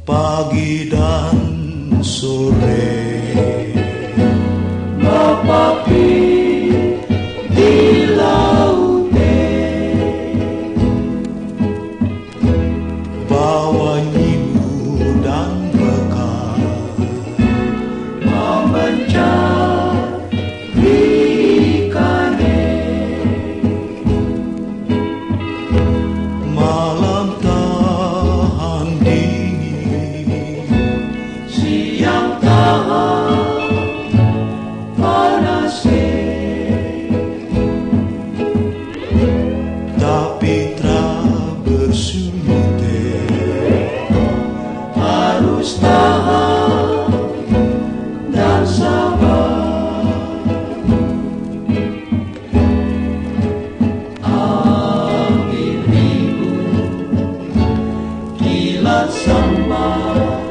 pagi dan sore. Bapa di laut, bawa nyimu dan bekal, memencari ikan. malam tahan dingin, Siang tahan panas, tapi tak bersulut. harus tahan dan sabar. Angin ribut, kilat sambar,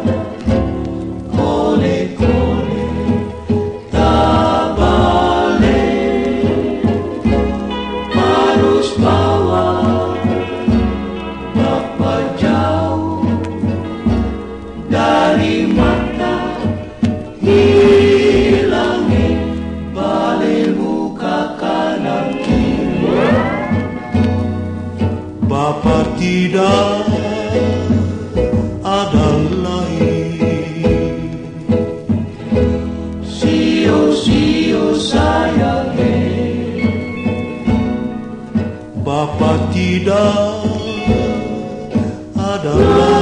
kole-kole tak balik. Harus bawa Bapa jauh dari mata, hilangi balik luka kanan kiri. Bapa tidak ada lain, Sio-sio sayang, Bapa tidak ada lain.